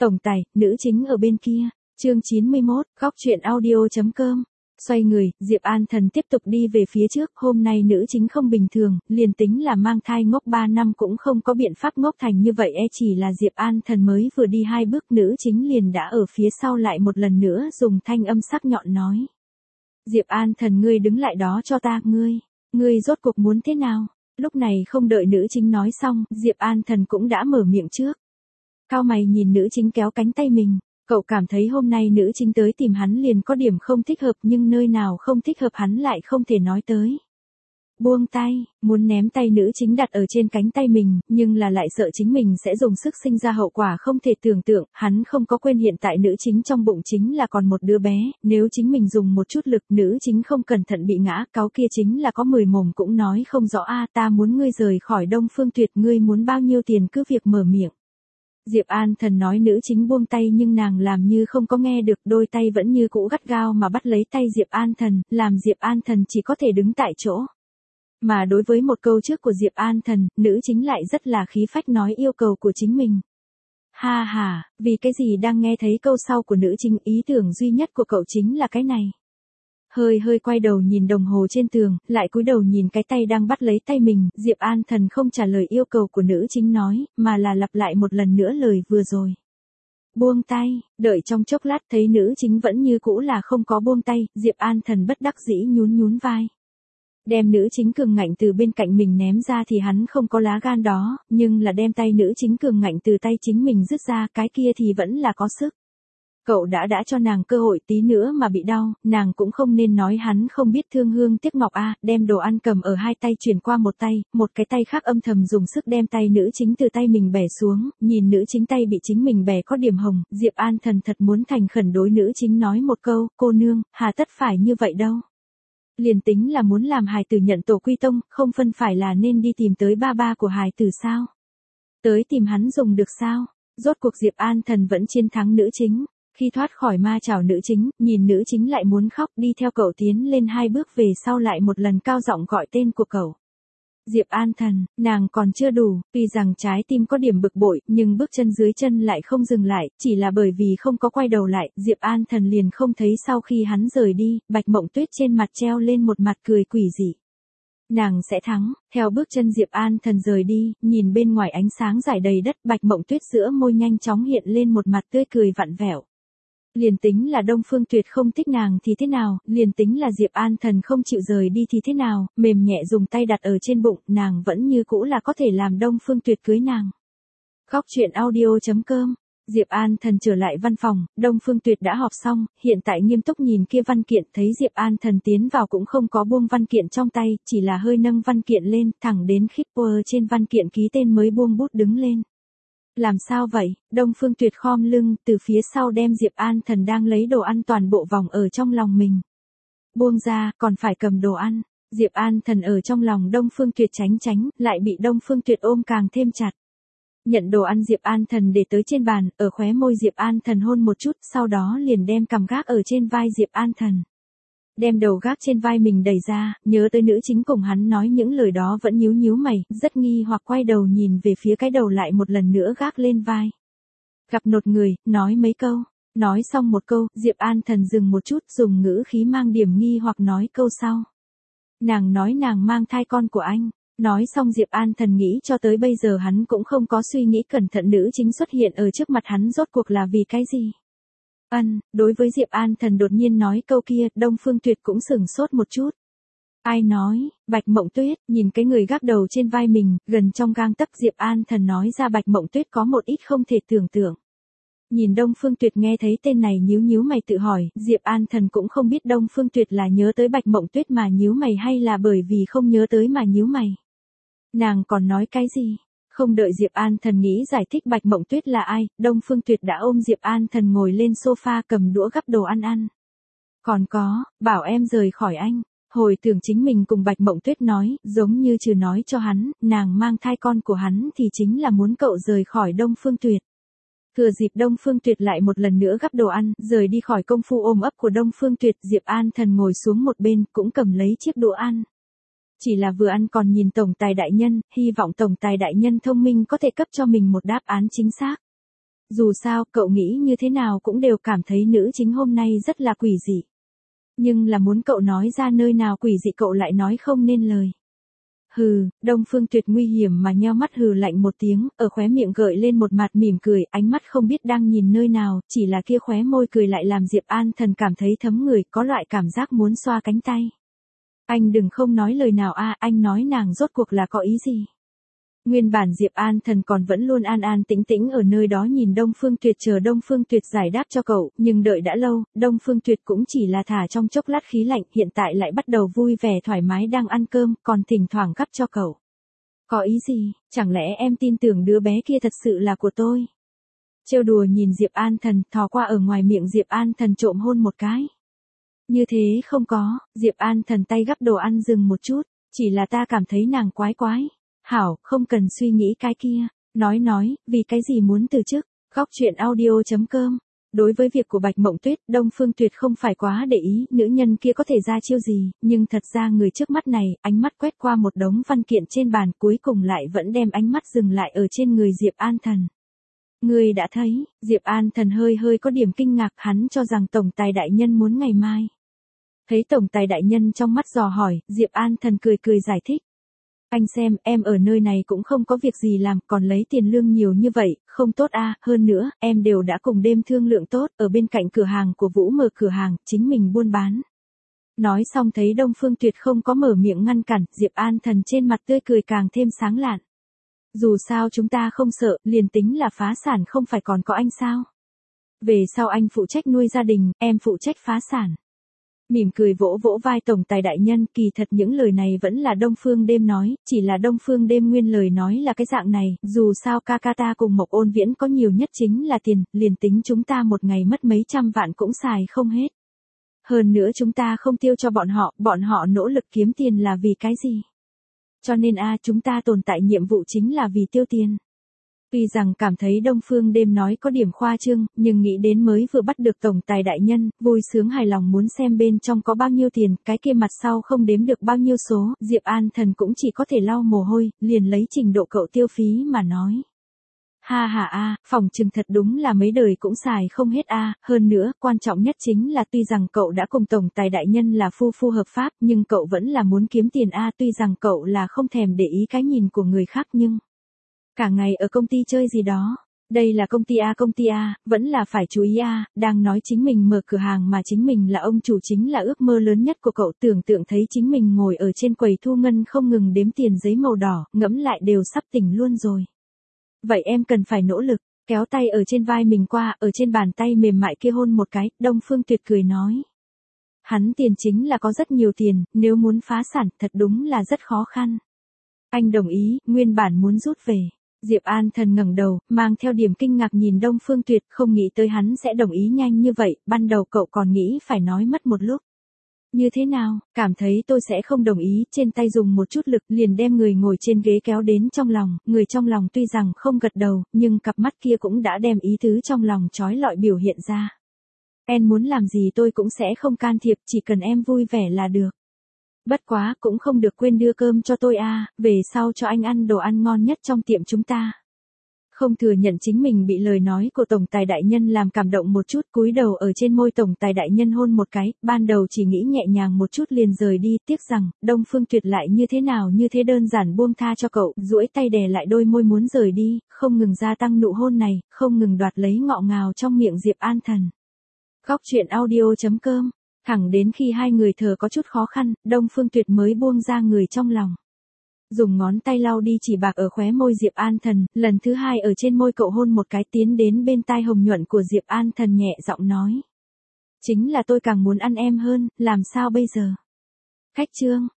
Tổng tài, nữ chính ở bên kia. Chương 91, góc truyện audio.com. Xoay người, Diệp An Thần tiếp tục đi về phía trước, hôm nay nữ chính không bình thường, liền tính là mang thai ngốc 3 năm cũng không có biện pháp ngốc thành như vậy chỉ là Diệp An Thần mới vừa đi 2 bước nữ chính liền đã ở phía sau lại một lần nữa dùng thanh âm sắc nhọn nói. Diệp An Thần ngươi đứng lại đó cho ta, ngươi rốt cuộc muốn thế nào? Lúc này không đợi nữ chính nói xong, Diệp An Thần cũng đã mở miệng trước. Cao mày nhìn nữ chính kéo cánh tay mình. Cậu cảm thấy hôm nay nữ chính tới tìm hắn liền có điểm không thích hợp nhưng nơi nào không thích hợp hắn lại không thể nói tới. Buông tay, muốn ném tay nữ chính đặt ở trên cánh tay mình, nhưng là lại sợ chính mình sẽ dùng sức sinh ra hậu quả không thể tưởng tượng, hắn không có quên hiện tại nữ chính trong bụng chính là còn một đứa bé, nếu chính mình dùng một chút lực nữ chính không cẩn thận bị ngã, cáo kia chính là có 10 mồm cũng nói không rõ ta muốn ngươi rời khỏi Đông Phương Tuyệt, ngươi muốn bao nhiêu tiền cứ việc mở miệng. Diệp An Thần nói nữ chính buông tay nhưng nàng làm như không có nghe được, đôi tay vẫn như cũ gắt gao mà bắt lấy tay Diệp An Thần, làm Diệp An Thần chỉ có thể đứng tại chỗ. Mà đối với một câu trước của Diệp An Thần, nữ chính lại rất là khí phách nói yêu cầu của chính mình. Ha ha, vì cái gì đang nghe thấy câu sau của nữ chính, ý tưởng duy nhất của cậu chính là cái này. Hơi quay đầu nhìn đồng hồ trên tường, lại cúi đầu nhìn cái tay đang bắt lấy tay mình, Diệp An Thần không trả lời yêu cầu của nữ chính nói, mà là lặp lại một lần nữa lời vừa rồi. Buông tay, đợi trong chốc lát thấy nữ chính vẫn như cũ là không có buông tay, Diệp An Thần bất đắc dĩ nhún vai. Đem nữ chính cường ngạnh từ bên cạnh mình ném ra thì hắn không có lá gan đó, nhưng là đem tay nữ chính cường ngạnh từ tay chính mình rứt ra, cái kia thì vẫn là có sức. Cậu đã cho nàng cơ hội tí nữa mà bị đau, nàng cũng không nên nói hắn không biết thương hương tiếc ngọc đem đồ ăn cầm ở hai tay chuyển qua một cái tay khác âm thầm dùng sức đem tay nữ chính từ tay mình bẻ xuống, nhìn nữ chính tay bị chính mình bẻ có điểm hồng, Diệp An Thần thật muốn thành khẩn đối nữ chính nói một câu, cô nương, hà tất phải như vậy đâu. Liền tính là muốn làm hài tử nhận tổ quy tông, không phân phải là nên đi tìm tới ba của hài tử sao? Tới tìm hắn dùng được sao? Rốt cuộc Diệp An Thần vẫn chiến thắng nữ chính. Khi thoát khỏi ma chảo nữ chính, nhìn nữ chính lại muốn khóc, đi theo cậu tiến lên 2 bước về sau lại một lần cao giọng gọi tên của cậu. Diệp An Thần, nàng còn chưa đủ, tuy rằng trái tim có điểm bực bội, nhưng bước chân dưới chân lại không dừng lại, chỉ là bởi vì không có quay đầu lại, Diệp An Thần liền không thấy sau khi hắn rời đi, Bạch Mộng Tuyết trên mặt treo lên một mặt cười quỷ dị. Nàng sẽ thắng, theo bước chân Diệp An Thần rời đi, nhìn bên ngoài ánh sáng rải đầy đất, Bạch Mộng Tuyết giữa môi nhanh chóng hiện lên một mặt tươi cười vặn vẹo. Liền tính là Đông Phương Tuyệt không thích nàng thì thế nào, liền tính là Diệp An Thần không chịu rời đi thì thế nào, mềm nhẹ dùng tay đặt ở trên bụng, nàng vẫn như cũ là có thể làm Đông Phương Tuyệt cưới nàng. Góc truyện audio.com. Diệp An Thần trở lại văn phòng, Đông Phương Tuyệt đã họp xong, hiện tại nghiêm túc nhìn kia văn kiện, thấy Diệp An Thần tiến vào cũng không có buông văn kiện trong tay, chỉ là hơi nâng văn kiện lên, thẳng đến shipper trên văn kiện ký tên mới buông bút đứng lên. Làm sao vậy? Đông Phương Tuyệt khom lưng, từ phía sau đem Diệp An Thần đang lấy đồ ăn toàn bộ vòng ở trong lòng mình. Buông ra, còn phải cầm đồ ăn. Diệp An Thần ở trong lòng Đông Phương Tuyệt tránh, lại bị Đông Phương Tuyệt ôm càng thêm chặt. Nhận đồ ăn Diệp An Thần để tới trên bàn, ở khóe môi Diệp An Thần hôn một chút, sau đó liền đem cằm gác ở trên vai Diệp An Thần. Đem đầu gác trên vai mình đẩy ra, nhớ tới nữ chính cùng hắn nói những lời đó vẫn nhíu mày, rất nghi hoặc quay đầu nhìn về phía cái đầu lại một lần nữa gác lên vai. Gặp nột người, nói mấy câu. Nói xong một câu, Diệp An Thần dừng một chút, dùng ngữ khí mang điểm nghi hoặc nói câu sau. Nàng nói nàng mang thai con của anh. Nói xong Diệp An Thần nghĩ cho tới bây giờ hắn cũng không có suy nghĩ cẩn thận nữ chính xuất hiện ở trước mặt hắn rốt cuộc là vì cái gì. Đối với Diệp An Thần đột nhiên nói câu kia, Đông Phương Tuyệt cũng sửng sốt một chút. Ai nói? Bạch Mộng Tuyết, nhìn cái người gác đầu trên vai mình, gần trong gang tấc Diệp An Thần nói ra Bạch Mộng Tuyết có một ít không thể tưởng tượng. Nhìn Đông Phương Tuyệt nghe thấy tên này nhíu mày tự hỏi, Diệp An Thần cũng không biết Đông Phương Tuyệt là nhớ tới Bạch Mộng Tuyết mà nhíu mày hay là bởi vì không nhớ tới mà nhíu mày. Nàng còn nói cái gì? Không đợi Diệp An Thần nghĩ giải thích Bạch Mộng Tuyết là ai, Đông Phương Tuyệt đã ôm Diệp An Thần ngồi lên sofa cầm đũa gắp đồ ăn. Còn có, bảo em rời khỏi anh. Hồi tưởng chính mình cùng Bạch Mộng Tuyết nói, giống như chưa nói cho hắn, nàng mang thai con của hắn thì chính là muốn cậu rời khỏi Đông Phương Tuyệt. Thừa dịp Đông Phương Tuyệt lại một lần nữa gắp đồ ăn, rời đi khỏi công phu ôm ấp của Đông Phương Tuyệt, Diệp An Thần ngồi xuống một bên, cũng cầm lấy chiếc đũa ăn. Chỉ là vừa ăn còn nhìn tổng tài đại nhân, hy vọng tổng tài đại nhân thông minh có thể cấp cho mình một đáp án chính xác. Dù sao, cậu nghĩ như thế nào cũng đều cảm thấy nữ chính hôm nay rất là quỷ dị. Nhưng là muốn cậu nói ra nơi nào quỷ dị cậu lại nói không nên lời. Hừ, Đông Phương Tuyệt nguy hiểm mà nheo mắt hừ lạnh một tiếng, ở khóe miệng gợi lên một mặt mỉm cười, ánh mắt không biết đang nhìn nơi nào, chỉ là kia khóe môi cười lại làm Diệp An Thần cảm thấy thấm người, có loại cảm giác muốn xoa cánh tay. Anh đừng không nói lời nào a, anh nói nàng rốt cuộc là có ý gì? Nguyên bản Diệp An Thần còn vẫn luôn an an tĩnh tĩnh ở nơi đó nhìn Đông Phương Tuyệt chờ Đông Phương Tuyệt giải đáp cho cậu, nhưng đợi đã lâu, Đông Phương Tuyệt cũng chỉ là thả trong chốc lát khí lạnh, hiện tại lại bắt đầu vui vẻ thoải mái đang ăn cơm, còn thỉnh thoảng gắp cho cậu. Có ý gì, chẳng lẽ em tin tưởng đứa bé kia thật sự là của tôi? Trêu đùa nhìn Diệp An Thần, thò qua ở ngoài miệng Diệp An Thần trộm hôn một cái. Như thế không có, Diệp An Thần tay gắp đồ ăn dừng một chút, chỉ là ta cảm thấy nàng quái quái. Hảo, không cần suy nghĩ cái kia. Nói, vì cái gì muốn từ chức? Góc chuyện audio.com. Đối với việc của Bạch Mộng Tuyết, Đông Phương Tuyệt không phải quá để ý, nữ nhân kia có thể ra chiêu gì, nhưng thật ra người trước mắt này, ánh mắt quét qua một đống văn kiện trên bàn, cuối cùng lại vẫn đem ánh mắt dừng lại ở trên người Diệp An Thần. Người đã thấy, Diệp An Thần hơi có điểm kinh ngạc, hắn cho rằng Tổng Tài Đại Nhân muốn ngày mai. Thấy Tổng Tài Đại Nhân trong mắt dò hỏi, Diệp An Thần cười giải thích. Anh xem, em ở nơi này cũng không có việc gì làm, còn lấy tiền lương nhiều như vậy, không tốt a, hơn nữa, em đều đã cùng đêm thương lượng tốt, ở bên cạnh cửa hàng của Vũ mở cửa hàng, chính mình buôn bán. Nói xong thấy Đông Phương Tuyệt không có mở miệng ngăn cản, Diệp An Thần trên mặt tươi cười càng thêm sáng lạn. Dù sao chúng ta không sợ, liền tính là phá sản không phải còn có anh sao? Về sau anh phụ trách nuôi gia đình, em phụ trách phá sản. Mỉm cười vỗ vai Tổng Tài Đại Nhân, kỳ thật những lời này vẫn là Đông Phương Đêm nói, chỉ là Đông Phương Đêm nguyên lời nói là cái dạng này, dù sao ca ta cùng Mộc Ôn Viễn có nhiều nhất chính là tiền, liền tính chúng ta một ngày mất mấy trăm vạn cũng xài không hết. Hơn nữa chúng ta không tiêu cho bọn họ nỗ lực kiếm tiền là vì cái gì? Cho nên chúng ta tồn tại nhiệm vụ chính là vì tiêu tiền. Tuy rằng cảm thấy Đông Phương Đêm nói có điểm khoa trương, nhưng nghĩ đến mới vừa bắt được Tổng Tài Đại Nhân, vui sướng hài lòng muốn xem bên trong có bao nhiêu tiền, cái kia mặt sau không đếm được bao nhiêu số, Diệp An Thần cũng chỉ có thể lau mồ hôi, liền lấy trình độ cậu tiêu phí mà nói. Ha, phòng trừng thật đúng là mấy đời cũng xài không hết hơn nữa, quan trọng nhất chính là tuy rằng cậu đã cùng Tổng Tài Đại Nhân là phu hợp pháp, nhưng cậu vẫn là muốn kiếm tiền tuy rằng cậu là không thèm để ý cái nhìn của người khác nhưng cả ngày ở công ty chơi gì đó. Đây là công ty A, vẫn là phải chú ý đang nói chính mình mở cửa hàng mà chính mình là ông chủ chính là ước mơ lớn nhất của cậu, tưởng tượng thấy chính mình ngồi ở trên quầy thu ngân không ngừng đếm tiền giấy màu đỏ, ngẫm lại đều sắp tỉnh luôn rồi. Vậy em cần phải nỗ lực, kéo tay ở trên vai mình qua, ở trên bàn tay mềm mại kia hôn một cái, Đông Phương Tuyệt cười nói. Hắn tiền chính là có rất nhiều tiền, nếu muốn phá sản thật đúng là rất khó khăn. Anh đồng ý, nguyên bản muốn rút về. Diệp An Thần ngẩng đầu, mang theo điểm kinh ngạc nhìn Đông Phương Tuyệt, không nghĩ tới hắn sẽ đồng ý nhanh như vậy, ban đầu cậu còn nghĩ phải nói mất một lúc. Như thế nào, cảm thấy tôi sẽ không đồng ý, trên tay dùng một chút lực liền đem người ngồi trên ghế kéo đến trong lòng, người trong lòng tuy rằng không gật đầu, nhưng cặp mắt kia cũng đã đem ý tứ trong lòng trói lọi biểu hiện ra. Em muốn làm gì tôi cũng sẽ không can thiệp, chỉ cần em vui vẻ là được. Bất quá, cũng không được quên đưa cơm cho tôi về sau cho anh ăn đồ ăn ngon nhất trong tiệm chúng ta. Không thừa nhận chính mình bị lời nói của Tổng Tài Đại Nhân làm cảm động một chút, cúi đầu ở trên môi Tổng Tài Đại Nhân hôn một cái, ban đầu chỉ nghĩ nhẹ nhàng một chút liền rời đi, tiếc rằng, Đông Phương Tuyệt lại như thế nào như thế đơn giản buông tha cho cậu, duỗi tay đè lại đôi môi muốn rời đi, không ngừng gia tăng nụ hôn này, không ngừng đoạt lấy ngọ ngào trong miệng Diệp An Thần. Góc chuyện audio.com. Thẳng đến khi hai người thở có chút khó khăn, Đông Phương Tuyệt mới buông ra người trong lòng. Dùng ngón tay lau đi chỉ bạc ở khóe môi Diệp An Thần, lần thứ hai ở trên môi cậu hôn một cái, tiến đến bên tai hồng nhuận của Diệp An Thần nhẹ giọng nói. Chính là tôi càng muốn ăn em hơn, làm sao bây giờ? Khách trương,